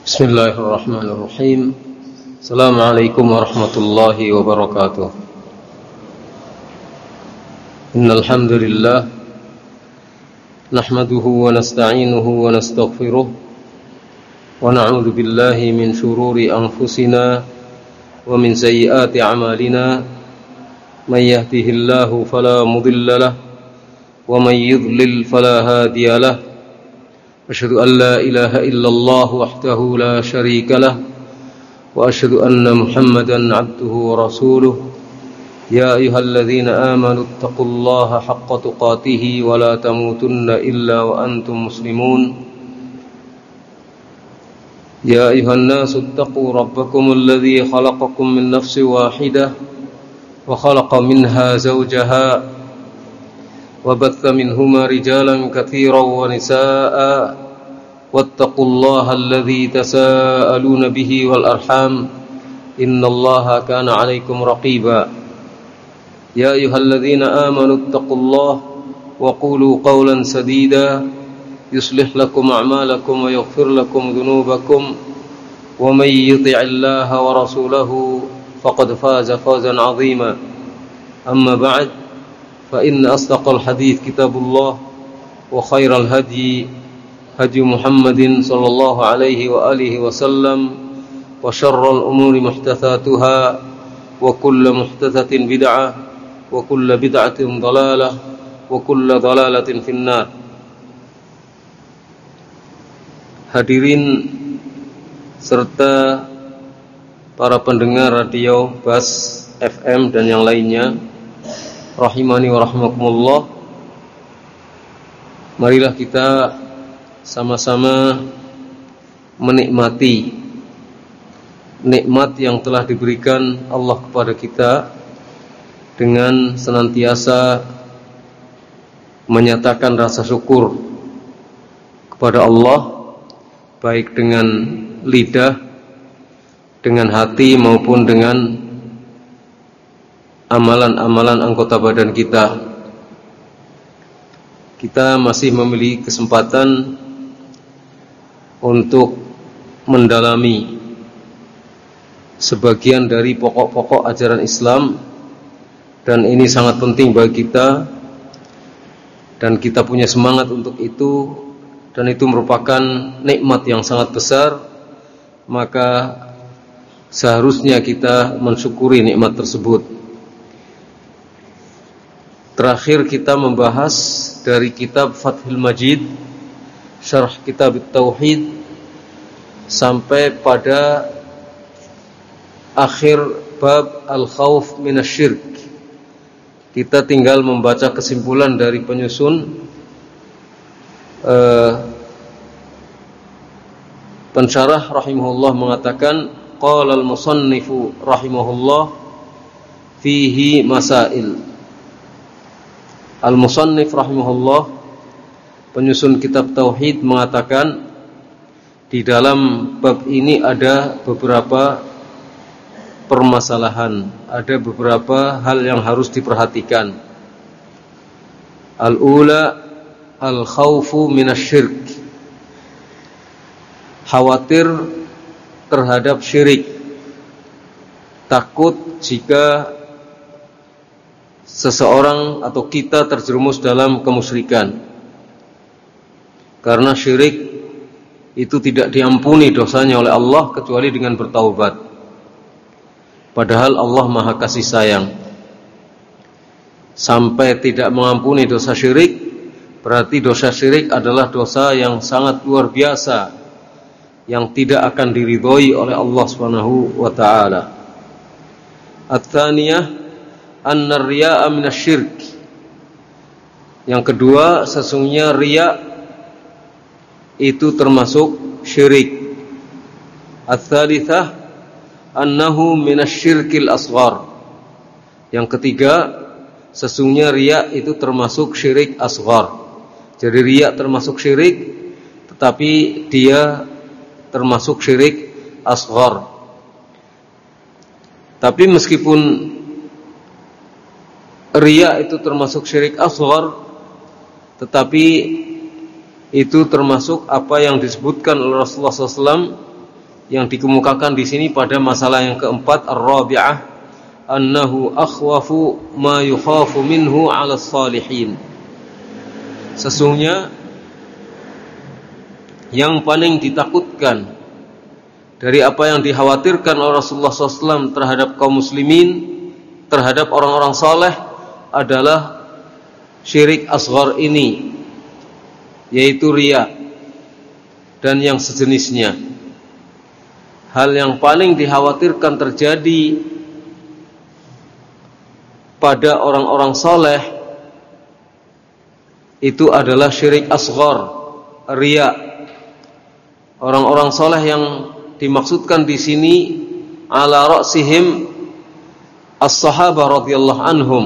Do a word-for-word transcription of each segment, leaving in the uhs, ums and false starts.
Bismillahirrahmanirrahim. Assalamualaikum warahmatullahi wabarakatuh. Innal hamdalillah nahmaduhu wa nasta'inuhu wa nastaghfiruh wa na'udzu billahi min shururi anfusina wa min sayyiati a'malina. May yahdihillahu fala mudilla lahu wa may yudlil fala hadiya lahu. Asyhadu an la ilaha illallah wahdahu la syarika lah wa asyhadu anna Muhammadan abduhu wa rasuluh. Ya ayyuhalladzina amanu taqullaha haqqa tuqatih wa la tamutunna illa wa antum muslimun. Ya ayyuhan nasu taqu rabbakumul ladzi khalaqakum min nafsin wahidah wa khalaqa minha zawjaha وبث منهما رجالا كثيرا ونساء واتقوا الله الذي تساءلون به والأرحام إن الله كان عليكم رقيبا يا أيها الذين آمنوا اتقوا الله وقولوا قولا سديدا يصلح لكم أعمالكم ويغفر لكم ذنوبكم ومن يطع الله ورسوله فقد فاز فوزا عظيما أما بعد فإن أصدق الحديث كتاب الله وخير الهدي هدي محمد صلى الله عليه وآله وسلم وشر الأمور محدثاتها وكل محدثة بدعة وكل بدعة ضلالة وكل ضلالة في النار. Hadirin serta para pendengar radio Bas F M dan yang lainnya, rahimani wa rahmakumullah. Marilah kita sama-sama menikmati nikmat yang telah diberikan Allah kepada kita dengan senantiasa menyatakan rasa syukur kepada Allah, baik dengan lidah, dengan hati maupun dengan amalan-amalan anggota badan kita. Kita masih memiliki kesempatan untuk mendalami sebagian dari pokok-pokok ajaran Islam, dan ini sangat penting bagi kita dan kita punya semangat untuk itu, dan itu merupakan nikmat yang sangat besar. Maka seharusnya kita mensyukuri nikmat tersebut. Terakhir kita membahas dari kitab Fathul Majid, syarah kitab Tauhid, sampai pada akhir bab al-khauf minasyirk. Kita tinggal membaca kesimpulan dari penyusun. uh, Pensyarah rahimahullah mengatakan, qala al-musannifu rahimahullah fihi masail. Al-musannif rahimahullah, penyusun kitab Tauhid, mengatakan di dalam bab ini ada beberapa permasalahan, ada beberapa hal yang harus diperhatikan. Al-ula al-khawfu minasyirk, khawatir terhadap syirik, takut jika seseorang atau kita terjerumus dalam kemusyrikan. Karena syirik itu tidak diampuni dosanya oleh Allah kecuali dengan bertaubat. Padahal Allah Maha Kasih Sayang. Sampai tidak mengampuni dosa syirik, berarti dosa syirik adalah dosa yang sangat luar biasa, yang tidak akan diridhoi oleh Allah Subhanahu wa taala. At-tsaniyah anna riya'a minasyirk. Yang kedua, sesungguhnya riya itu termasuk syirik. Ats-tsalitsah annahu minasyirkil asghar. Yang ketiga, sesungguhnya riya itu termasuk syirik asghar. Jadi riya termasuk syirik, tetapi dia termasuk syirik asghar. Tapi meskipun riya itu termasuk syirik asghar, tetapi itu termasuk apa yang disebutkan oleh Rasulullah shallallahu alaihi wasallam yang dikemukakan di sini pada masalah yang keempat, ar-rabi'ah, annahu akhwafu ma yukhafu minhu 'ala salihin. Sesungguhnya yang paling ditakutkan dari apa yang dikhawatirkan oleh Rasulullah shallallahu alaihi wasallam terhadap kaum muslimin, terhadap orang-orang saleh adalah syirik asghar ini, yaitu riya dan yang sejenisnya. Hal yang paling dikhawatirkan terjadi pada orang-orang saleh itu adalah syirik asghar, riya. Orang-orang saleh yang dimaksudkan di sini ala ra'sihim as-sahabah radhiyallahu anhum,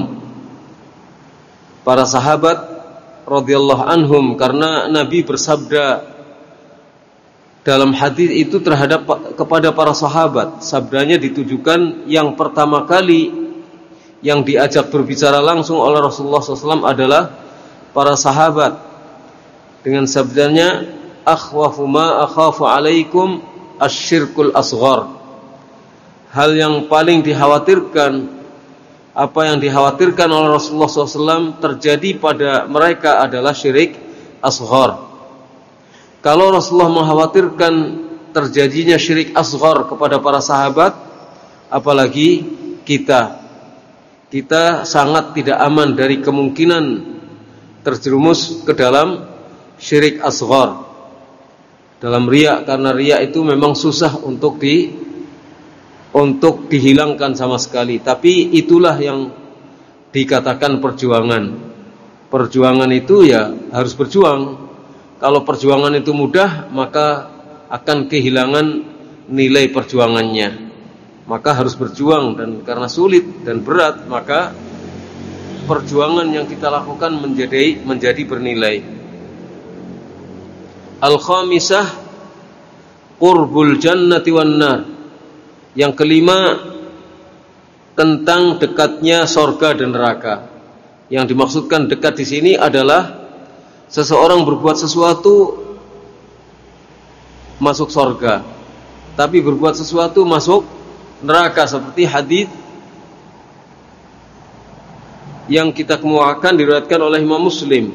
para sahabat radhiyallahu anhum, karena Nabi bersabda dalam hadis itu terhadap kepada para sahabat. Sabdanya ditujukan yang pertama kali yang diajak berbicara langsung oleh Rasulullah shallallahu alaihi wasallam adalah para sahabat, dengan sabdanya akhwafu ma akhafu alaikum asyirkul asghar. Hal yang paling dikhawatirkan, apa yang dikhawatirkan oleh Rasulullah shallallahu alaihi wasallam terjadi pada mereka adalah syirik asghar. Kalau Rasulullah mengkhawatirkan terjadinya syirik asghar kepada para sahabat, apalagi kita. Kita sangat tidak aman dari kemungkinan terjerumus ke dalam syirik asghar, dalam riya, karena riya itu memang susah untuk di untuk dihilangkan sama sekali. Tapi itulah yang dikatakan perjuangan. Perjuangan itu ya harus berjuang. Kalau perjuangan itu mudah, maka akan kehilangan nilai perjuangannya. Maka harus berjuang, dan karena sulit dan berat, maka perjuangan yang kita lakukan menjadi menjadi bernilai. Al-khamisah qurbul jannati wan nar. Yang kelima, tentang dekatnya surga dan neraka. Yang dimaksudkan dekat di sini adalah seseorang berbuat sesuatu masuk surga, tapi berbuat sesuatu masuk neraka, seperti hadis yang kita kemukakan diriwayatkan oleh Imam Muslim,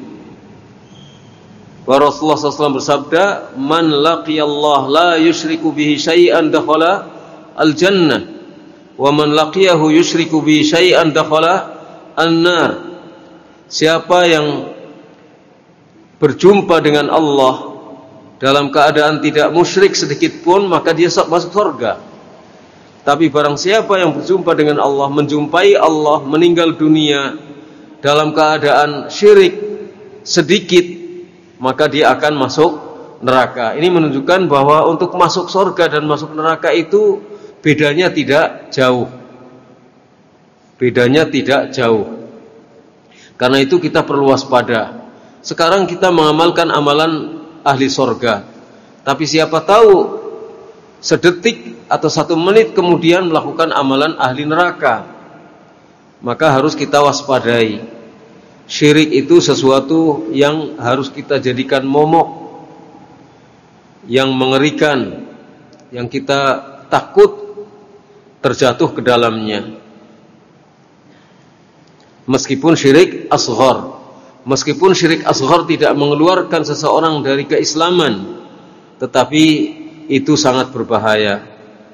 bahwa Rasulullah shallallahu alaihi wasallam bersabda, man laqiyallah la yusyriku bihi syai'an dakhala al-jannah, wa man laqiyahu yusyriku bihi syai'an dakhala an-nar. Siapa yang berjumpa dengan Allah dalam keadaan tidak musyrik sedikit pun, maka dia masuk surga. Tapi barang siapa yang berjumpa dengan Allah, menjumpai Allah, meninggal dunia dalam keadaan syirik sedikit, maka dia akan masuk neraka. Ini menunjukkan bahwa untuk masuk surga dan masuk neraka itu bedanya tidak jauh. Bedanya tidak jauh. Karena itu kita perlu waspada. Sekarang kita mengamalkan amalan ahli surga, tapi siapa tahu sedetik atau satu menit kemudian melakukan amalan ahli neraka. Maka harus kita waspadai. Syirik itu sesuatu yang harus kita jadikan momok, yang mengerikan, yang kita takut terjatuh ke dalamnya. Meskipun syirik asghar, meskipun syirik asghar tidak mengeluarkan seseorang dari keislaman, tetapi itu sangat berbahaya.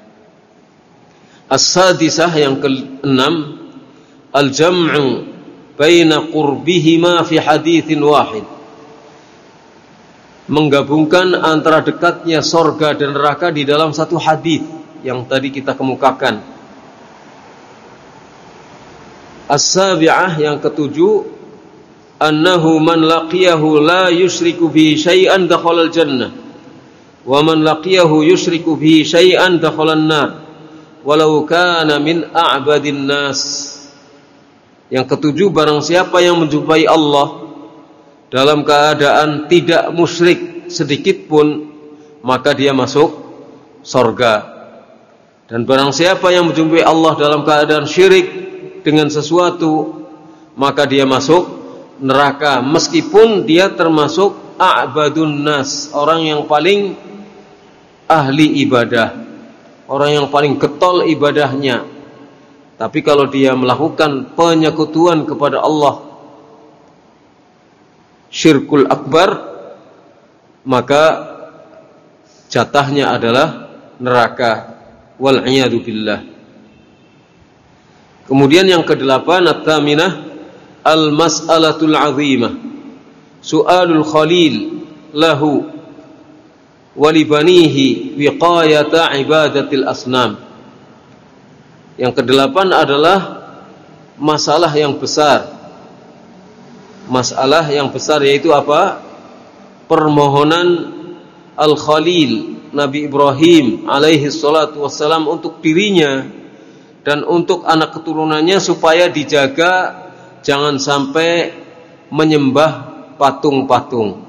As-sadisah, yang keenam, al-jam'u baina qurbihima fi haditsin wahid. Menggabungkan antara dekatnya surga dan neraka di dalam satu hadis yang tadi kita kemukakan. As-sabi'ah, yang ketujuh, annahu man laqiyahu la yusyriku bihi syai'an dakhala al-jannah, wa man laqiyahu yusyriku bihi syai'an dakhala an-nar walau kana min a'badin nas. Yang ketujuh, barang siapa yang menjumpai Allah dalam keadaan tidak musyrik sedikit pun, maka dia masuk surga. Dan barang siapa yang menjumpai Allah dalam keadaan syirik dengan sesuatu, maka dia masuk neraka, meskipun dia termasuk a'badun nas, orang yang paling ahli ibadah. orang yang paling getol ibadahnya. Tapi kalau dia melakukan penyekutuan kepada Allah, syirkul akbar, maka jatahnya adalah neraka. Wal'iyadu billah. Kemudian yang kedelapan, at-taminah, al-mas'alatul azimah, su'alul khalil lahu walibanihi wiqayata ibadatil asnam. Yang kedelapan adalah masalah yang besar. Masalah yang besar yaitu apa? Permohonan Al-Khalil Nabi Ibrahim alaihi salatu wassalam untuk dirinya dan untuk anak keturunannya supaya dijaga jangan sampai menyembah patung-patung.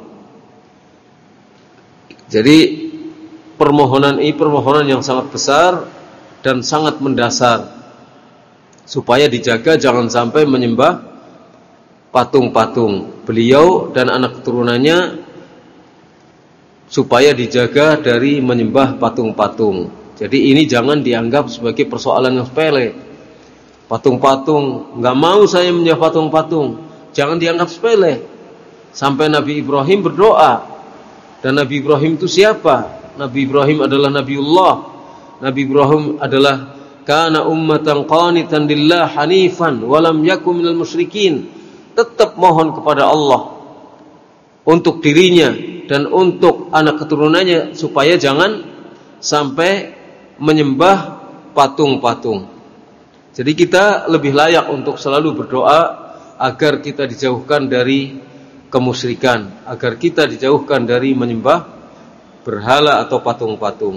Jadi permohonan ini permohonan yang sangat besar dan sangat mendasar supaya dijaga jangan sampai menyembah patung-patung. Beliau dan anak keturunannya supaya dijaga dari menyembah patung-patung. Jadi ini jangan dianggap sebagai persoalan yang sepele. Patung-patung, enggak mau saya menyembah patung-patung. Jangan dianggap sepele. Sampai Nabi Ibrahim berdoa. Dan Nabi Ibrahim itu siapa? Nabi Ibrahim adalah Nabiullah. Nabi Ibrahim adalah kana ummatan qanitan lillah hanifan walam yakum minal musyrikin. Tetap mohon kepada Allah untuk dirinya dan untuk anak keturunannya supaya jangan sampai menyembah patung-patung. Jadi kita lebih layak untuk selalu berdoa agar kita dijauhkan dari kemusyrikan, agar kita dijauhkan dari menyembah berhala atau patung-patung.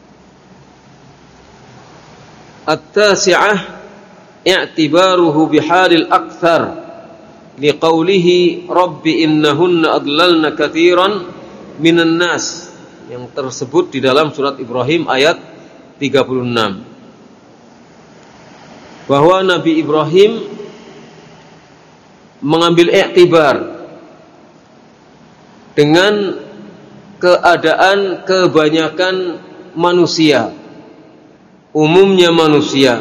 At-tasi'ah i'tibaruhu bihalil akthar liqaulihi rabbi innahunna adlalna katsiran minan nas, yang tersebut di dalam surat Ibrahim ayat tiga puluh enam. Bahwa Nabi Ibrahim mengambil iktibar dengan keadaan kebanyakan manusia, umumnya manusia.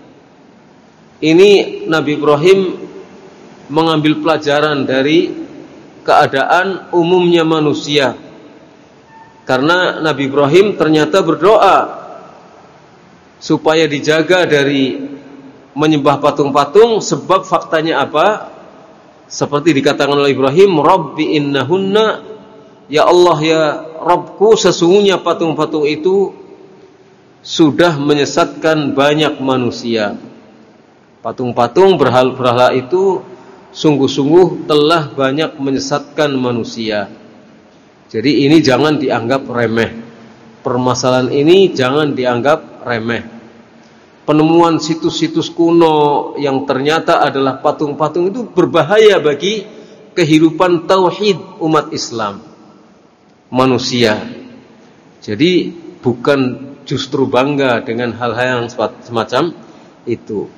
Ini Nabi Ibrahim mengambil pelajaran dari keadaan umumnya manusia. Karena Nabi Ibrahim ternyata berdoa supaya dijaga dari menyembah patung-patung, sebab faktanya apa? Seperti dikatakan oleh Ibrahim, Rabbi innahunna, ya Allah ya Rabbku, sesungguhnya patung-patung itu sudah menyesatkan banyak manusia. Patung-patung berhala-berhala itu sungguh-sungguh telah banyak menyesatkan manusia. Jadi ini jangan dianggap remeh. Permasalahan ini jangan dianggap remeh. Penemuan situs-situs kuno yang ternyata adalah patung-patung itu berbahaya bagi kehidupan tauhid umat Islam, manusia. Jadi bukan justru bangga dengan hal-hal yang semacam itu.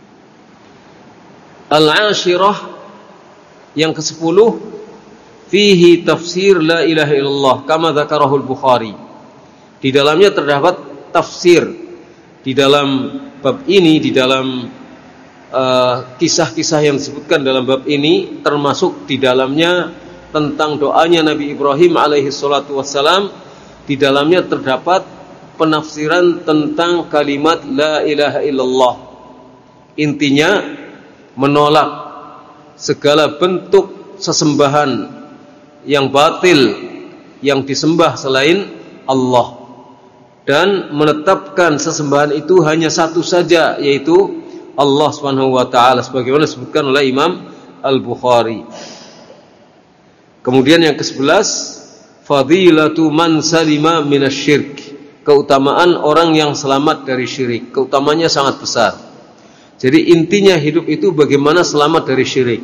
Al-ashirah, yang kesepuluh, fihi tafsir la ilaha illallah kama dzakarahul Bukhari. Di dalamnya terdapat tafsir di dalam bab ini, di dalam uh, kisah-kisah yang disebutkan dalam bab ini, termasuk di dalamnya tentang doanya Nabi Ibrahim alaihi salatu wassalam. Di dalamnya terdapat penafsiran tentang kalimat la ilaha illallah. Intinya menolak segala bentuk sesembahan yang batil yang disembah selain Allah, dan menetapkan sesembahan itu hanya satu saja, yaitu Allah Subhanahu wa taala, sebagaimana disebutkan oleh Imam Al-Bukhari. Kemudian yang kesebelas, fadilatu man salima minasyirk, keutamaan orang yang selamat dari syirik. Keutamanya sangat besar. Jadi intinya hidup itu bagaimana selamat dari syirik.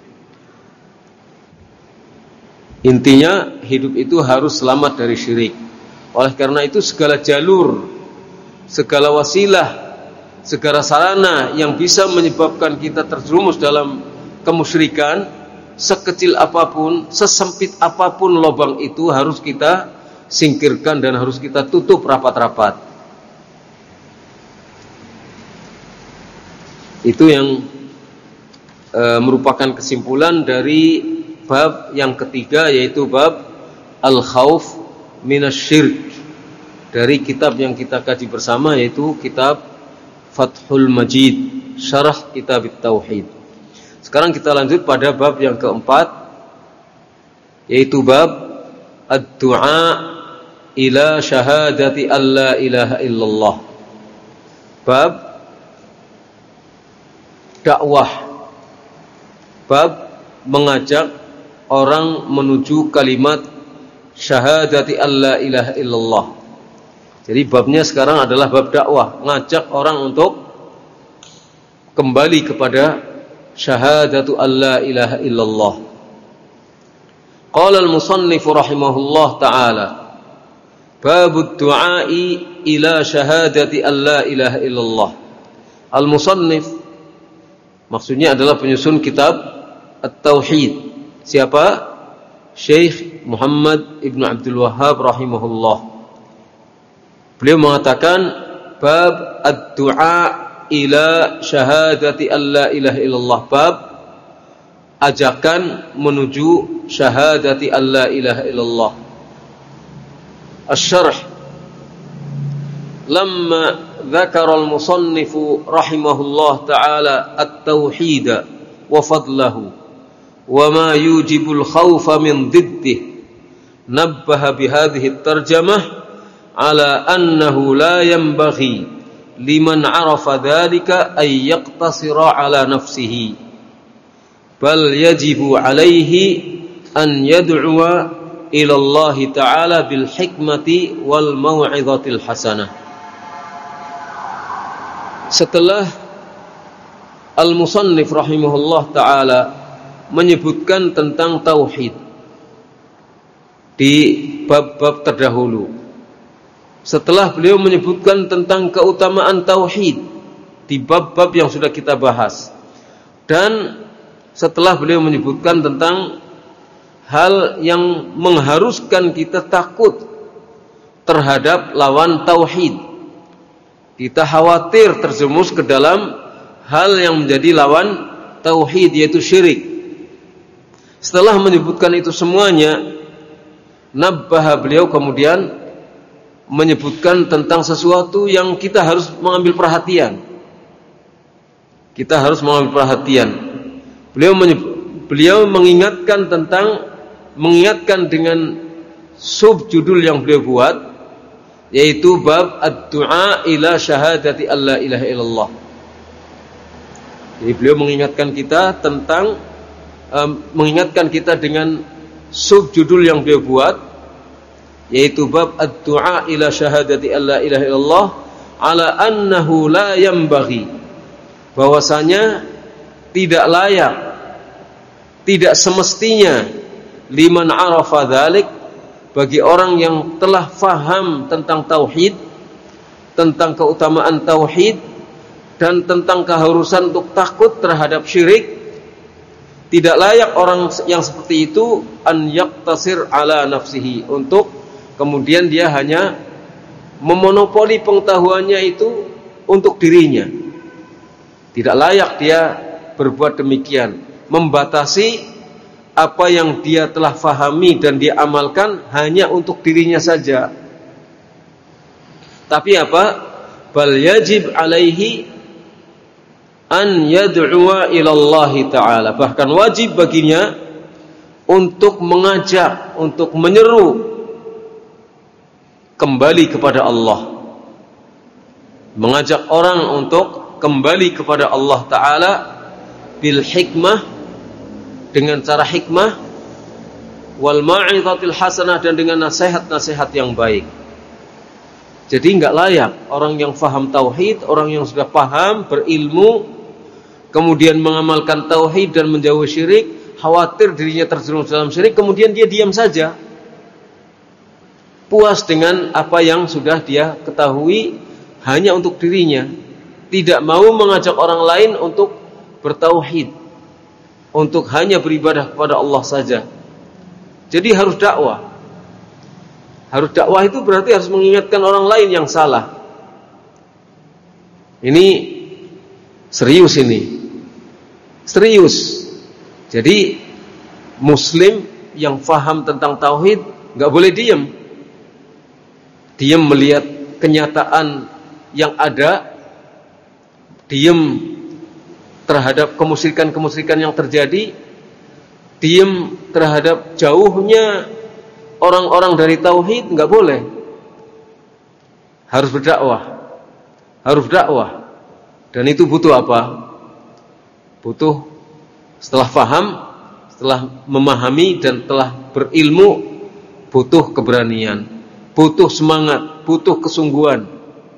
Intinya hidup itu harus selamat dari syirik. Oleh karena itu segala jalur, segala wasilah, segala sarana yang bisa menyebabkan kita terjerumus dalam kemusyrikan, sekecil apapun, sesempit apapun lubang itu harus kita singkirkan dan harus kita tutup rapat-rapat. Itu yang e, merupakan kesimpulan dari bab yang ketiga, yaitu bab al-khauf minasyirk, dari kitab yang kita kaji bersama, yaitu kitab Fathul Majid, syarah kitab Tauhid. Sekarang kita lanjut pada bab yang keempat, yaitu bab ad-du'a ila syahadati alla ilaha illallah. Bab dakwah, bab mengajak orang menuju kalimat syahadati alla ilaha illallah. Jadi babnya sekarang adalah bab dakwah, ngajak orang untuk kembali kepada syahadatu alla ilaha illallah. Qala al-musannif rahimahullah ta'ala, babud du'ai ila syahadati alla ilaha illallah. Al-musannif maksudnya adalah penyusun kitab At-Tauhid. Siapa? Syekh Muhammad Ibn Abdul Wahhab rahimahullah. Beliau mengatakan bab ad-du'a ila syahadati alla ilaha illallah, bab ajakan menuju syahadati alla ilaha illallah. Asy-syarh, lamma dzakara al-musannif rahimahullah ta'ala at-tauhid wa fadlahu wa ma yujibul khawfa min diddihi, nabbaha bihadhihi at-tarjamah ala annahu la yanbaghi liman arafa dhalika ay yaqtasira ala nafsihi, bal yajibu alaihi an yad'uwa ila Allah ta'ala bil hikmati wal mau'izatil hasanah. Setelah al-musannif rahimahullah ta'ala menyebutkan tentang tauhid di bab-bab terdahulu, setelah beliau menyebutkan tentang keutamaan tauhid di bab-bab yang sudah kita bahas, dan setelah beliau menyebutkan tentang hal yang mengharuskan kita takut terhadap lawan tauhid, kita khawatir terjerumus ke dalam hal yang menjadi lawan tauhid, yaitu syirik. Setelah menyebutkan itu semuanya, nabbaha, beliau kemudian menyebutkan tentang sesuatu yang kita harus mengambil perhatian. Kita harus mengambil perhatian. Beliau menyebut, beliau mengingatkan tentang mengingatkan dengan subjudul yang beliau buat, yaitu bab ad-du'a ila syahadati alla ilaha illallah. Jadi beliau mengingatkan kita tentang um, mengingatkan kita dengan subjudul yang beliau buat, yaitu bab ad-du'a ila syahadati alla ilaha illallah ala annahu la yanbaghi, bahwasanya tidak layak, tidak semestinya liman arafa dzalik, bagi orang yang telah faham tentang tauhid, tentang keutamaan tauhid, dan tentang keharusan untuk takut terhadap syirik, tidak layak orang yang seperti itu an yaqtasir ala nafsihi, untuk kemudian dia hanya memonopoli pengetahuannya itu untuk dirinya. Tidak layak dia berbuat demikian, membatasi apa yang dia telah fahami dan dia amalkan hanya untuk dirinya saja. Tapi apa? Bal yajib alaihi an yad'uwa ila Allah ta'ala, bahkan wajib baginya untuk mengajak, untuk menyeru kembali kepada Allah, mengajak orang untuk kembali kepada Allah Ta'ala bil hikmah, dengan cara hikmah, wal ma'izatil hasanah, dan dengan nasihat-nasihat yang baik. Jadi enggak layak orang yang faham tauhid, orang yang sudah paham, berilmu, kemudian mengamalkan tauhid dan menjauhi syirik, khawatir dirinya terjerumus dalam syirik, kemudian dia diam saja, puas dengan apa yang sudah dia ketahui hanya untuk dirinya, tidak mau mengajak orang lain untuk bertauhid, untuk hanya beribadah kepada Allah saja. Jadi harus dakwah. Harus dakwah itu berarti harus mengingatkan orang lain yang salah. Ini Serius ini. Serius. Jadi muslim yang faham tentang tauhid enggak boleh diam. Diam melihat kenyataan yang ada, diam terhadap kemusyrikan-kemusyrikan yang terjadi, diam terhadap jauhnya orang-orang dari tauhid, enggak boleh. Harus berdakwah. Harus dakwah. Dan itu butuh apa? Butuh setelah faham, setelah memahami dan telah berilmu, butuh keberanian, butuh semangat, butuh kesungguhan,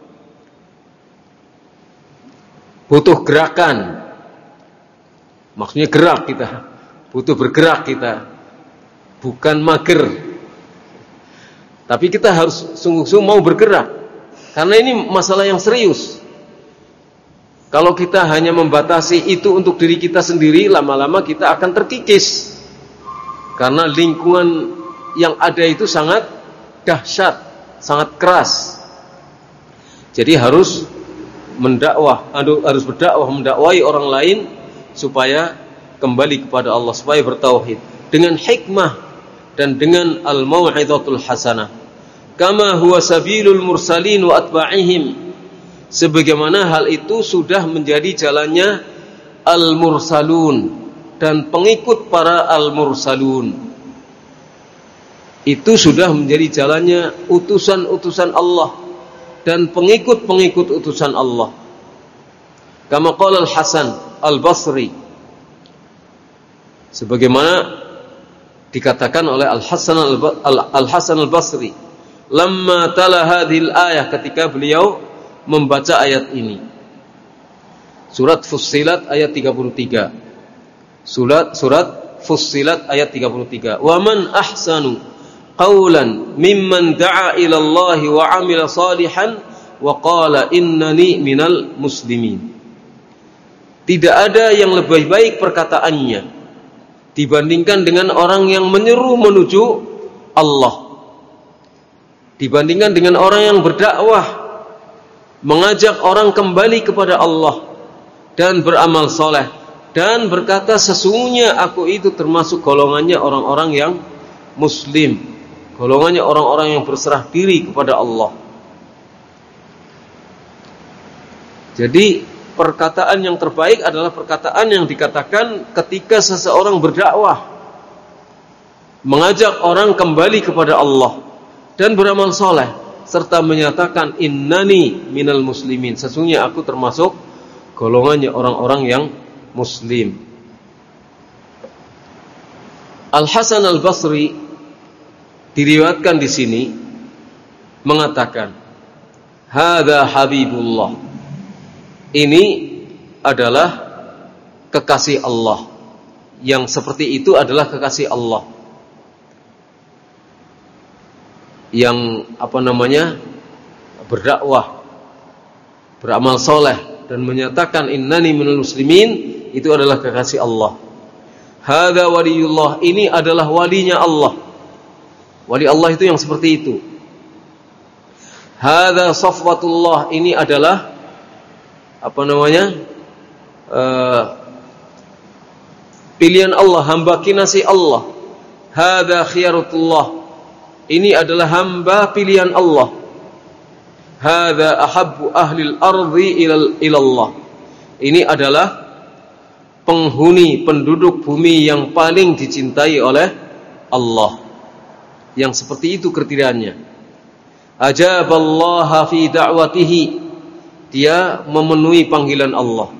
butuh gerakan. Maksudnya gerak kita, butuh bergerak kita, bukan mager. Tapi kita harus sungguh-sungguh mau bergerak, karena ini masalah yang serius. Kalau kita hanya membatasi itu untuk diri kita sendiri, lama-lama kita akan terkikis. Karena lingkungan yang ada itu sangat dahsyat, sangat keras. Jadi harus mendakwah, harus berdakwah, mendakwai orang lain supaya kembali kepada Allah, supaya bertauhid dengan hikmah dan dengan al-mau'izatul hasanah. Kama huwa sabilul mursalin wa atba'ihim. Sebagaimana hal itu sudah menjadi jalannya al-mursalun dan pengikut para al-mursalun. Itu sudah menjadi jalannya utusan-utusan Allah dan pengikut-pengikut utusan Allah. Kama qala al-Hasan al-Basri, sebagaimana dikatakan oleh Al-Hasan Al-Hasan al-Basri, lamma tala hadhil ayah, ketika beliau membaca ayat ini. Surat Fussilat ayat tiga puluh tiga. Surat surat Fussilat ayat tiga puluh tiga. Wa man ahsanu qawlan mimman da'a ila Allah wa 'amila salihan wa qala innani minal muslimin. Tidak ada yang lebih baik perkataannya dibandingkan dengan orang yang menyeru menuju Allah, dibandingkan dengan orang yang berdakwah, mengajak orang kembali kepada Allah dan beramal soleh dan berkata sesungguhnya aku itu termasuk golongannya orang-orang yang muslim, golongannya orang-orang yang berserah diri kepada Allah. Jadi perkataan yang terbaik adalah perkataan yang dikatakan ketika seseorang berdakwah, mengajak orang kembali kepada Allah dan beramal soleh, serta menyatakan innani minal muslimin, sesungguhnya aku termasuk golongannya orang-orang yang muslim. Al-Hasan al-Basri diriwayatkan di sini mengatakan, hadza habibullah, ini adalah kekasih Allah. Yang seperti itu adalah kekasih Allah, yang apa namanya berdakwah, beramal soleh dan menyatakan innani minal muslimin, itu adalah kekasih Allah. Hadza waliyullah, ini adalah walinya Allah. Wali Allah itu yang seperti itu. Hadza safwatullah, ini adalah apa namanya uh, pilihan Allah, hamba kinasih Allah. Hadza khiyarutullah, ini adalah hamba pilihan Allah. Hadza ahabbu ahlil ardi ilallah, ini adalah penghuni penduduk bumi yang paling dicintai oleh Allah. Yang seperti itu kriterianya. Ajaballaha fi da'watihi, dia memenuhi panggilan Allah.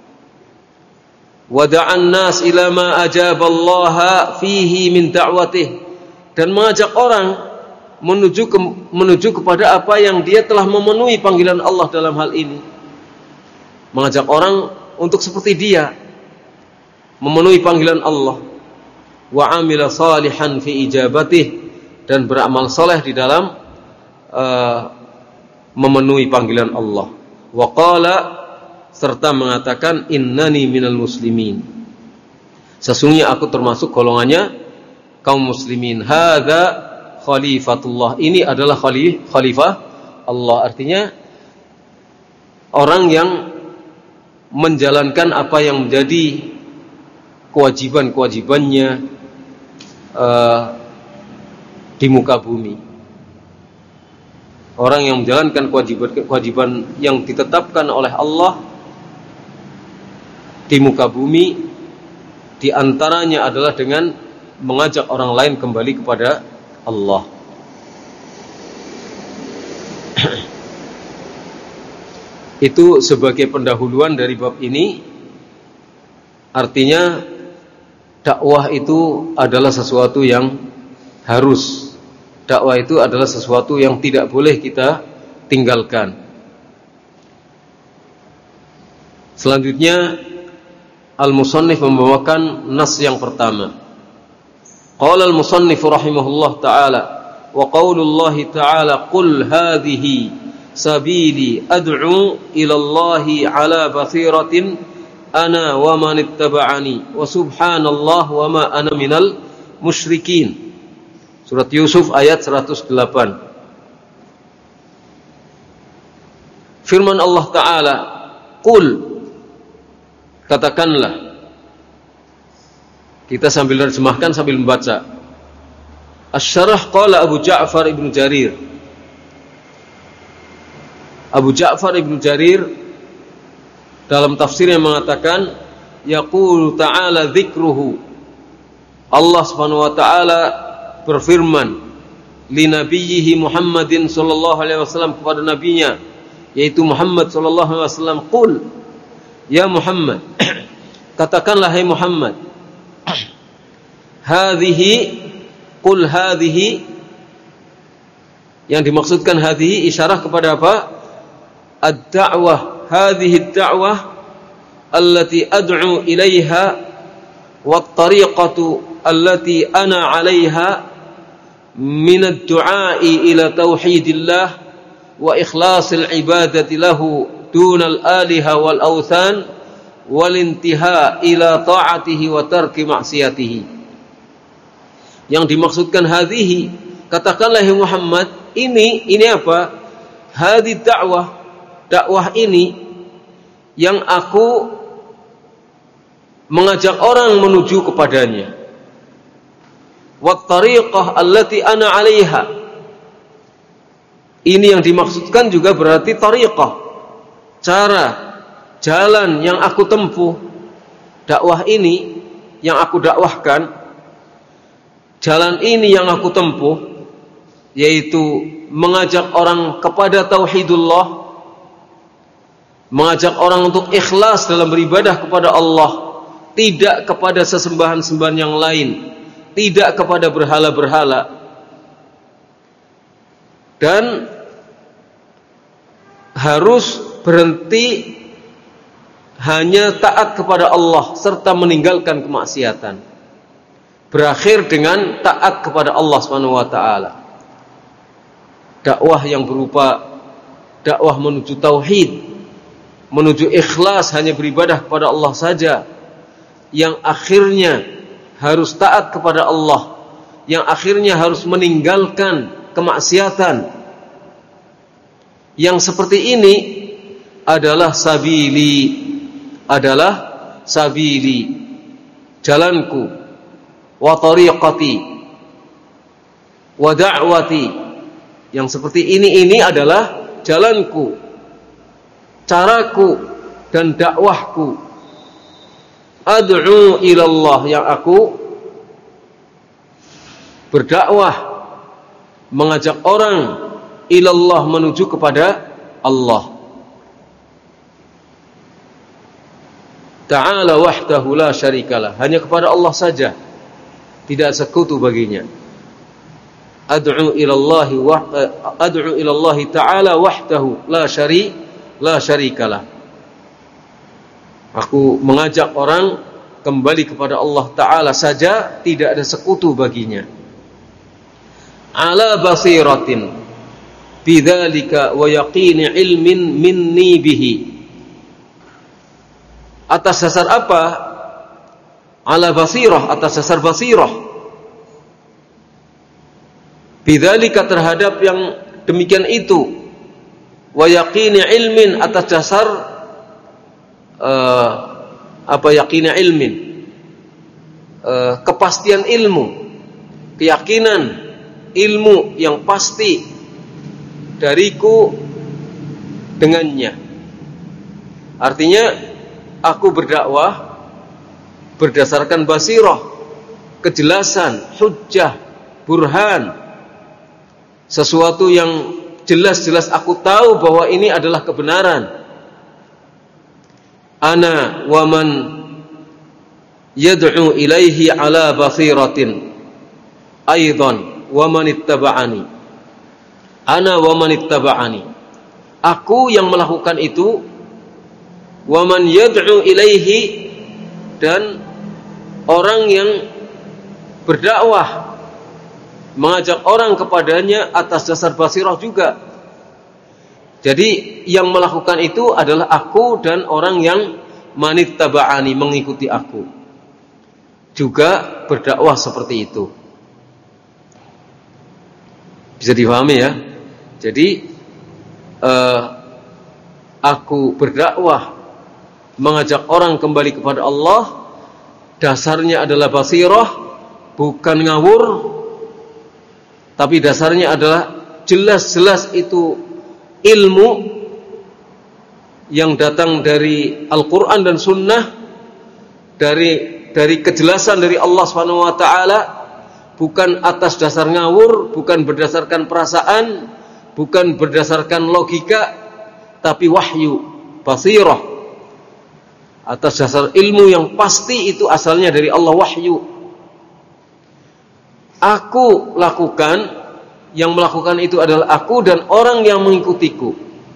Wada'an nas ila ma ajaballaha fihi min da'watihi, dan mengajak orang menuju ke, menuju kepada apa yang dia telah memenuhi panggilan Allah dalam hal ini. Mengajak orang untuk seperti dia memenuhi panggilan Allah. Wa amila salihan fi ijabatih, dan beramal saleh di dalam uh, memenuhi panggilan Allah. Wa qala, serta mengatakan innani minal muslimin, sesungguhnya aku termasuk golongannya kaum muslimin. Hadza khalifatullah, ini adalah khalifah Allah, artinya orang yang menjalankan apa yang menjadi kewajiban-kewajibannya uh, di muka bumi. Orang yang menjalankan kewajiban-kewajiban yang ditetapkan oleh Allah di muka bumi, di antaranya adalah dengan mengajak orang lain kembali kepada Allah. Itu sebagai pendahuluan dari bab ini. Artinya dakwah itu adalah sesuatu yang harus. Dakwah itu adalah sesuatu yang tidak boleh kita tinggalkan. Selanjutnya al-musannif membawakan nas yang pertama. Qala al-musannif rahimahullah ta'ala wa qaulullahi ta'ala qul hadhihi sabili ad'u ila Allahi ala basiratin ana wa man ittaba'ani wa subhanallah wa ma ana minal musyrikin. Surat Yusuf ayat seratus delapan. Firman Allah Ta'ala, qul, katakanlah. Kita sambil terjemahkan sambil membaca. Asy-syarah qala Abu Ja'far Ibnu Jarir. Abu Ja'far Ibnu Jarir dalam tafsirnya mengatakan, yaqul ta'ala dzikruhu. Allah Subhanahu wa taala berfirman li nabiyhi Muhammadin sallallahu alaihi wasallam kepada nabinya yaitu Muhammad sallallahu alaihi wasallam, qul ya Muhammad, katakanlah hai Muhammad, hadhihi, qul hadhihi, yang dimaksudkan hadhihi isyarah kepada apa? Ad-da'wah, hadhihi ad-da'wah allati ad'u ilaiha wat-tariqatu allati ana 'alaiha min ad-du'a'i ila tauhidillah wa ikhlasil ibadati lahu dunal aliha wal awthan wal intiha ila ta'atihi wa tarki ma'siyatihi. Yang dimaksudkan hadhihi, katakanlah ya Muhammad, ini ini apa? Hadhi da'wah, dakwah ini yang aku mengajak orang menuju kepadanya. Wat tariqah allati ana 'alaiha. Ini yang dimaksudkan juga berarti tariqah, cara, jalan yang aku tempuh. Dakwah ini yang aku dakwahkan, jalan ini yang aku tempuh, yaitu mengajak orang kepada tauhidullah, mengajak orang untuk ikhlas dalam beribadah kepada Allah, tidak kepada sesembahan-sembahan yang lain, tidak kepada berhala-berhala, dan harus berhenti hanya taat kepada Allah serta meninggalkan kemaksiatan. Berakhir dengan taat kepada Allah Subhanahu wa taala. Dakwah yang berupa dakwah menuju tauhid, menuju ikhlas hanya beribadah kepada Allah saja, yang akhirnya harus taat kepada Allah, yang akhirnya harus meninggalkan kemaksiatan. Yang seperti ini adalah sabili, adalah sabili, jalanku, wa tariqati, wa da'wati. Yang seperti ini ini adalah jalanku, caraku, dan dakwahku. Ad'u ilallah, yang aku berdakwah, mengajak orang ilallah, menuju kepada Allah Ta'ala wahdahu la syarikalah, hanya kepada Allah saja, tidak sekutu baginya. Ad'u ilallahi wa ad'u ilallahi ta'ala wahdahu la syari la syarikalah. Aku mengajak orang kembali kepada Allah Ta'ala saja, tidak ada sekutu baginya. Ala basiratin bidzalika wa yaqini ilmin minni bihi. Atas dasar apa? Ala basirah, atas dasar basirah. Bidzalika, terhadap yang demikian itu. Wa yaqini ilmin, atas dasar uh, apa yaqina ilmin, uh, kepastian ilmu, keyakinan ilmu yang pasti dariku dengannya. Artinya aku berdakwah berdasarkan basirah, kejelasan, hujjah, burhan, sesuatu yang jelas-jelas aku tahu bahwa ini adalah kebenaran. Ana wa man yad'u ilaihi ala basiratin aidan wa man ittaba'ani. Ana wa man ittaba'ani. Aku yang melakukan itu, wa man yad'u ilaihi, dan orang yang berdakwah mengajak orang kepadanya atas dasar basirah juga. Jadi yang melakukan itu adalah aku dan orang yang manittaba'ani, mengikuti aku, juga berdakwah seperti itu. Bisa dipahami ya? Jadi uh, aku berdakwah mengajak orang kembali kepada Allah, dasarnya adalah basirah, bukan ngawur, tapi dasarnya adalah jelas-jelas itu ilmu yang datang dari Al-Quran dan Sunnah, dari dari kejelasan dari Allah Subhanahu Wa Taala, bukan atas dasar ngawur, bukan berdasarkan perasaan, bukan berdasarkan logika, tapi wahyu, basirah, atas dasar ilmu yang pasti. Itu asalnya dari Allah, wahyu. Aku lakukan, yang melakukan itu adalah aku dan orang yang mengikutiku.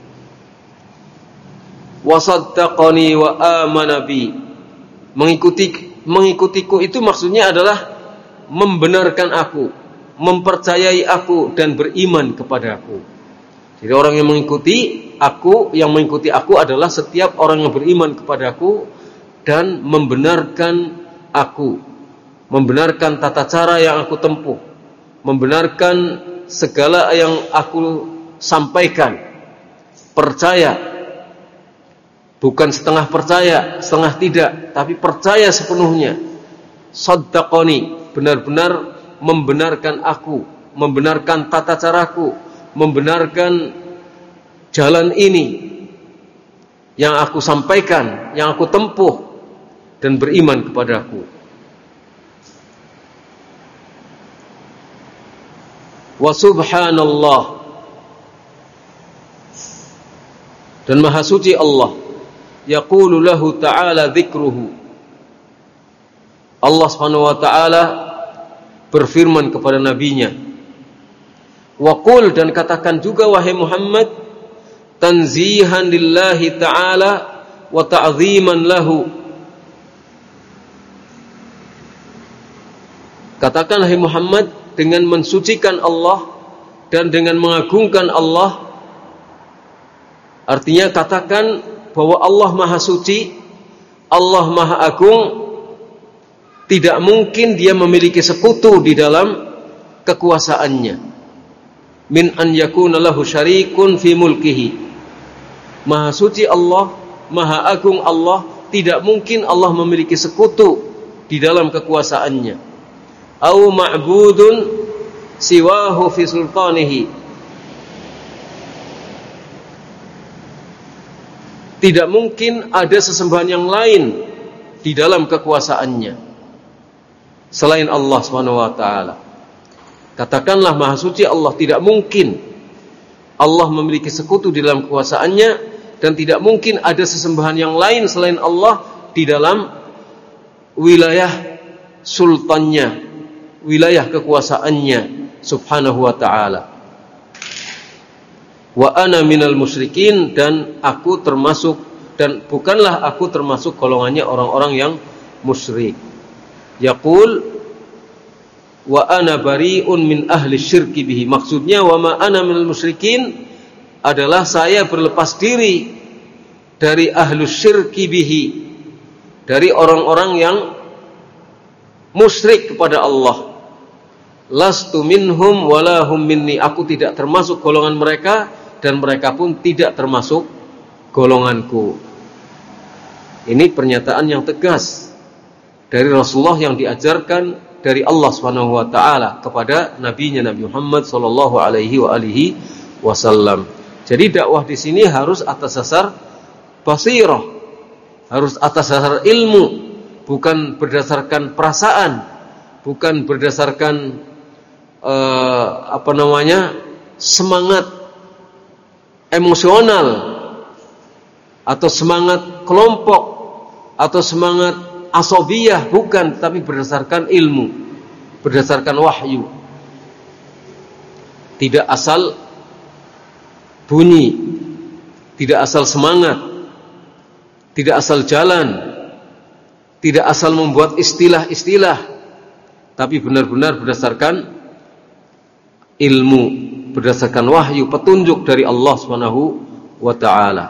Wasaddaqani wa amana bi. Mengikuti mengikutiku itu maksudnya adalah membenarkan aku, mempercayai aku dan beriman kepada aku. Jadi orang yang mengikuti aku, yang mengikuti aku adalah setiap orang yang beriman kepada aku dan membenarkan aku, membenarkan tata cara yang aku tempuh, membenarkan segala yang aku sampaikan, percaya, bukan setengah percaya, setengah tidak, tapi percaya sepenuhnya. Saddaqani, benar-benar membenarkan aku, membenarkan tata caraku, membenarkan jalan ini yang aku sampaikan, yang aku tempuh, dan beriman kepadaku. Wa subhanallah, dan maha suci Allah. Yaqulu lahu ta'ala dzikruhu. Allah Subhanahu wa taala berfirman kepada nabinya, wa qul, dan katakan juga wahai Muhammad, tanzihan lillahi ta'ala wa ta'ziman lahu. Katakan wahai Muhammad dengan mensucikan Allah dan dengan mengagungkan Allah. Artinya katakan bahwa Allah Maha Suci, Allah Maha Agung, tidak mungkin dia memiliki sekutu di dalam kekuasaannya. Min an yakuna lahu syarikun fi mulkihi. Maha Suci Allah, Maha Agung Allah, tidak mungkin Allah memiliki sekutu di dalam kekuasaannya. Au ma'budun siwahu fi sultanihi. Tidak mungkin ada sesembahan yang lain di dalam kekuasaannya selain Allah Subhanahu wa taala. Katakanlah Maha Suci Allah, tidak mungkin Allah memiliki sekutu di dalam kekuasaannya, dan tidak mungkin ada sesembahan yang lain selain Allah di dalam wilayah sultannya, wilayah kekuasaannya Subhanahu wa ta'ala. Wa ana minal musyrikin, dan aku termasuk, dan bukanlah aku termasuk golongannya orang-orang yang musyrik. Yaqul wa ana bari'un min ahli syirki bihi. Maksudnya wa ma ana minal musyrikin adalah saya berlepas diri dari ahli syirki bihi, dari orang-orang yang musyrik kepada Allah. Lastu minhum wala hum minni. Aku tidak termasuk golongan mereka, dan mereka pun tidak termasuk golonganku. Ini pernyataan yang tegas dari Rasulullah yang diajarkan dari Allah Subhanahu wa taala kepada nabinya Nabi Muhammad sallallahu alaihi wa alihi wasallam. Jadi dakwah di sini harus atas dasar basirah, harus atas dasar ilmu, bukan berdasarkan perasaan, bukan berdasarkan uh, apa namanya semangat emosional atau semangat kelompok atau semangat asobiyah, bukan, tapi berdasarkan ilmu, berdasarkan wahyu. Tidak asal bunyi, tidak asal semangat, tidak asal jalan, tidak asal membuat istilah-istilah, tapi benar-benar berdasarkan ilmu, berdasarkan wahyu, petunjuk dari Allah Subhanahu wa taala.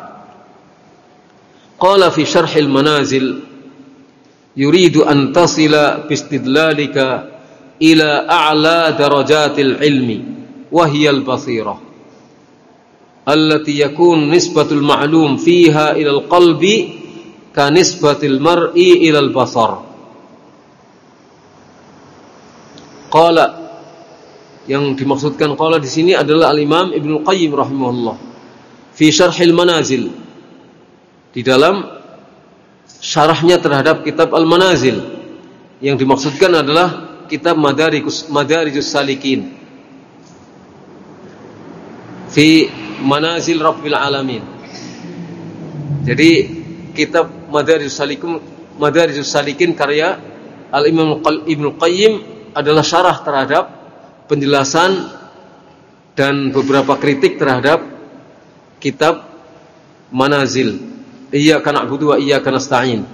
Qala fi syarhil manazil yuridu an tasila bistidlalika ila a'la darajatil ilmi wa hiya al-basirah allati yakun nisbatul ma'lum fiha ila al-qalbi ka nisbatil mar'i ila al-basar. Qala, yang dimaksudkan qala di sini adalah al-Imam Ibnu Qayyim rahimahullah fi syarhil manazil, di dalam syarahnya terhadap kitab Al-Manazil. Yang dimaksudkan adalah kitab Madarijus Madarijus Salikin fi Manazil Rabbil Alamin. Jadi kitab Madarijus Salikin Madarijus Salikin karya Al-Imam Ibnu Qayyim adalah syarah terhadap penjelasan dan beberapa kritik terhadap kitab Manazil, Iyyaka na'budu wa iyyaka nasta'in.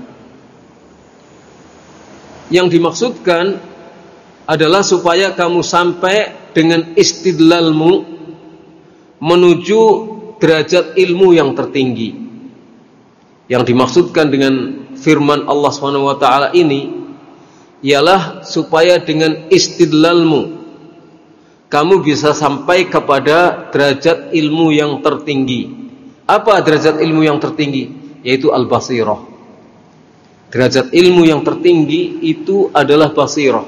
Yang dimaksudkan adalah supaya kamu sampai dengan istidlalmu menuju derajat ilmu yang tertinggi. Yang dimaksudkan dengan firman Allah Subhanahu wa taala ini ialah supaya dengan istidlalmu kamu bisa sampai kepada derajat ilmu yang tertinggi. Apa derajat ilmu yang tertinggi? Yaitu al-basirah. Derajat ilmu yang tertinggi itu adalah basirah.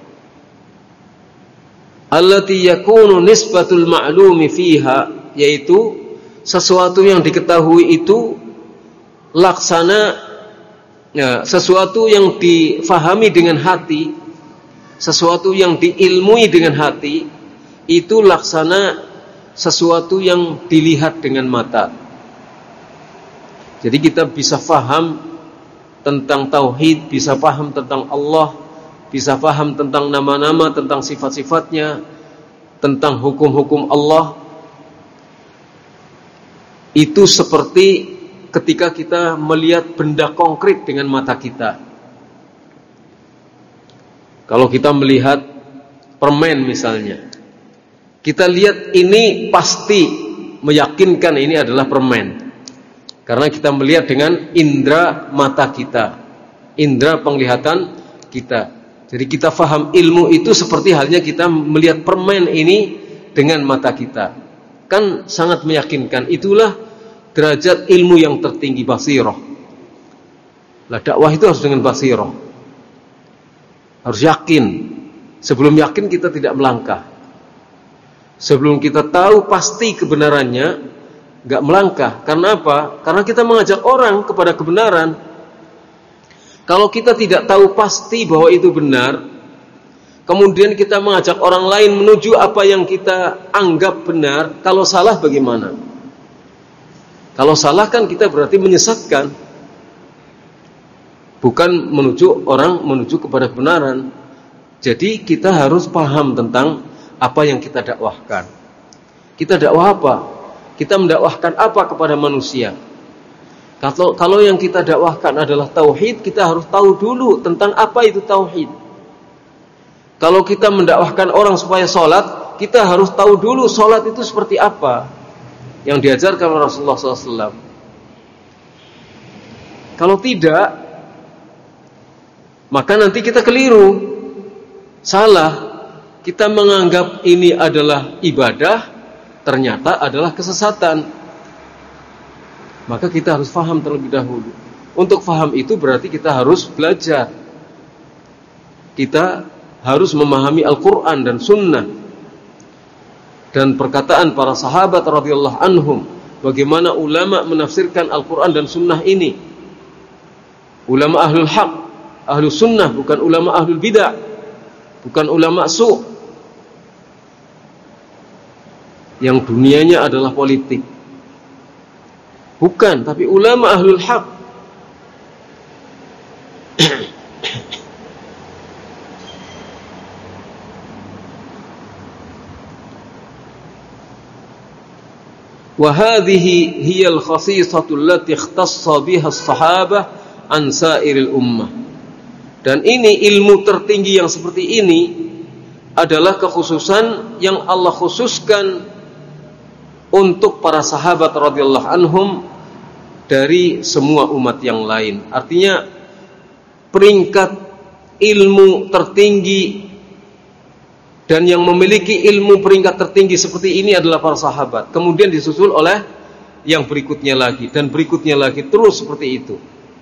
Allati yakunu nisbatul ma'lumi fiha, yaitu sesuatu yang diketahui itu laksana ya, sesuatu yang difahami dengan hati, sesuatu yang diilmui dengan hati, itu laksana sesuatu yang dilihat dengan mata. Jadi kita bisa faham tentang tauhid, bisa faham tentang Allah, bisa faham tentang nama-nama, tentang sifat-sifatnya, tentang hukum-hukum Allah. Itu seperti ketika kita melihat benda konkret dengan mata kita. Kalau kita melihat permen misalnya, kita lihat ini pasti meyakinkan ini adalah permen. Karena kita melihat dengan indera mata kita, indera penglihatan kita. Jadi kita faham ilmu itu seperti halnya kita melihat permen ini dengan mata kita. Kan sangat meyakinkan. Itulah derajat ilmu yang tertinggi, basirah. Lah dakwah itu harus dengan basirah. Harus yakin. Sebelum yakin kita tidak melangkah. Sebelum kita tahu pasti kebenarannya, enggak melangkah. Karena apa? Karena kita mengajak orang kepada kebenaran. Kalau kita tidak tahu pasti bahwa itu benar, kemudian kita mengajak orang lain menuju apa yang kita anggap benar, kalau salah bagaimana? Kalau salah kan kita berarti menyesatkan. Bukan menuju orang menuju kepada kebenaran. Jadi kita harus paham tentang apa yang kita dakwahkan. Kita dakwah apa? Kita mendakwahkan apa kepada manusia? Kalau kalau yang kita dakwahkan adalah tauhid, kita harus tahu dulu tentang apa itu tauhid. Kalau kita mendakwahkan orang supaya sholat, kita harus tahu dulu sholat itu seperti apa yang diajarkan oleh Rasulullah shallallahu alaihi wasallam. Kalau tidak, maka nanti kita keliru, salah. Kita menganggap ini adalah ibadah, ternyata adalah kesesatan. Maka kita harus paham terlebih dahulu. Untuk faham itu berarti kita harus belajar. Kita harus memahami Al-Quran dan Sunnah dan perkataan para sahabat radhiyallahu anhum. Bagaimana ulama menafsirkan Al-Quran dan Sunnah ini. Ulama ahlul haq, ahlul sunnah, bukan ulama ahlul bid'ah, bukan ulama su' yang dunianya adalah politik. Bukan, tapi ulama ahlul haq. Wa hadhihi hiya al-khasisatu allati ikhtassa biha as-sahabah an sa'iril ummah. Dan ini ilmu tertinggi yang seperti ini adalah kekhususan yang Allah khususkan untuk para sahabat radhiyallahu anhum dari semua umat yang lain. Artinya peringkat ilmu tertinggi dan yang memiliki ilmu peringkat tertinggi seperti ini adalah para sahabat. Kemudian disusul oleh yang berikutnya lagi dan berikutnya lagi, terus seperti itu.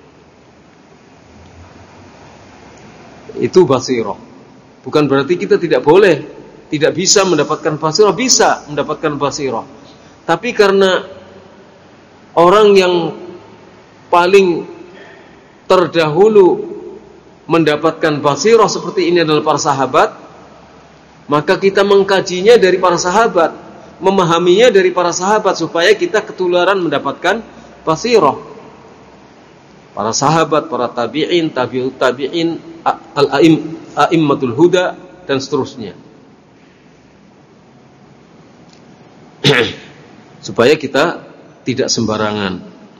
Itu basirah. Bukan berarti kita tidak boleh, tidak bisa mendapatkan basirah, bisa mendapatkan basirah. Tapi karena orang yang paling terdahulu mendapatkan basirah seperti ini adalah para sahabat, maka kita mengkajinya dari para sahabat, memahaminya dari para sahabat supaya kita ketularan mendapatkan basirah. Para sahabat, para tabi'in, tabi'ut tabi'in, al-a'im, a'immatul huda dan seterusnya. Supaya kita tidak sembarangan.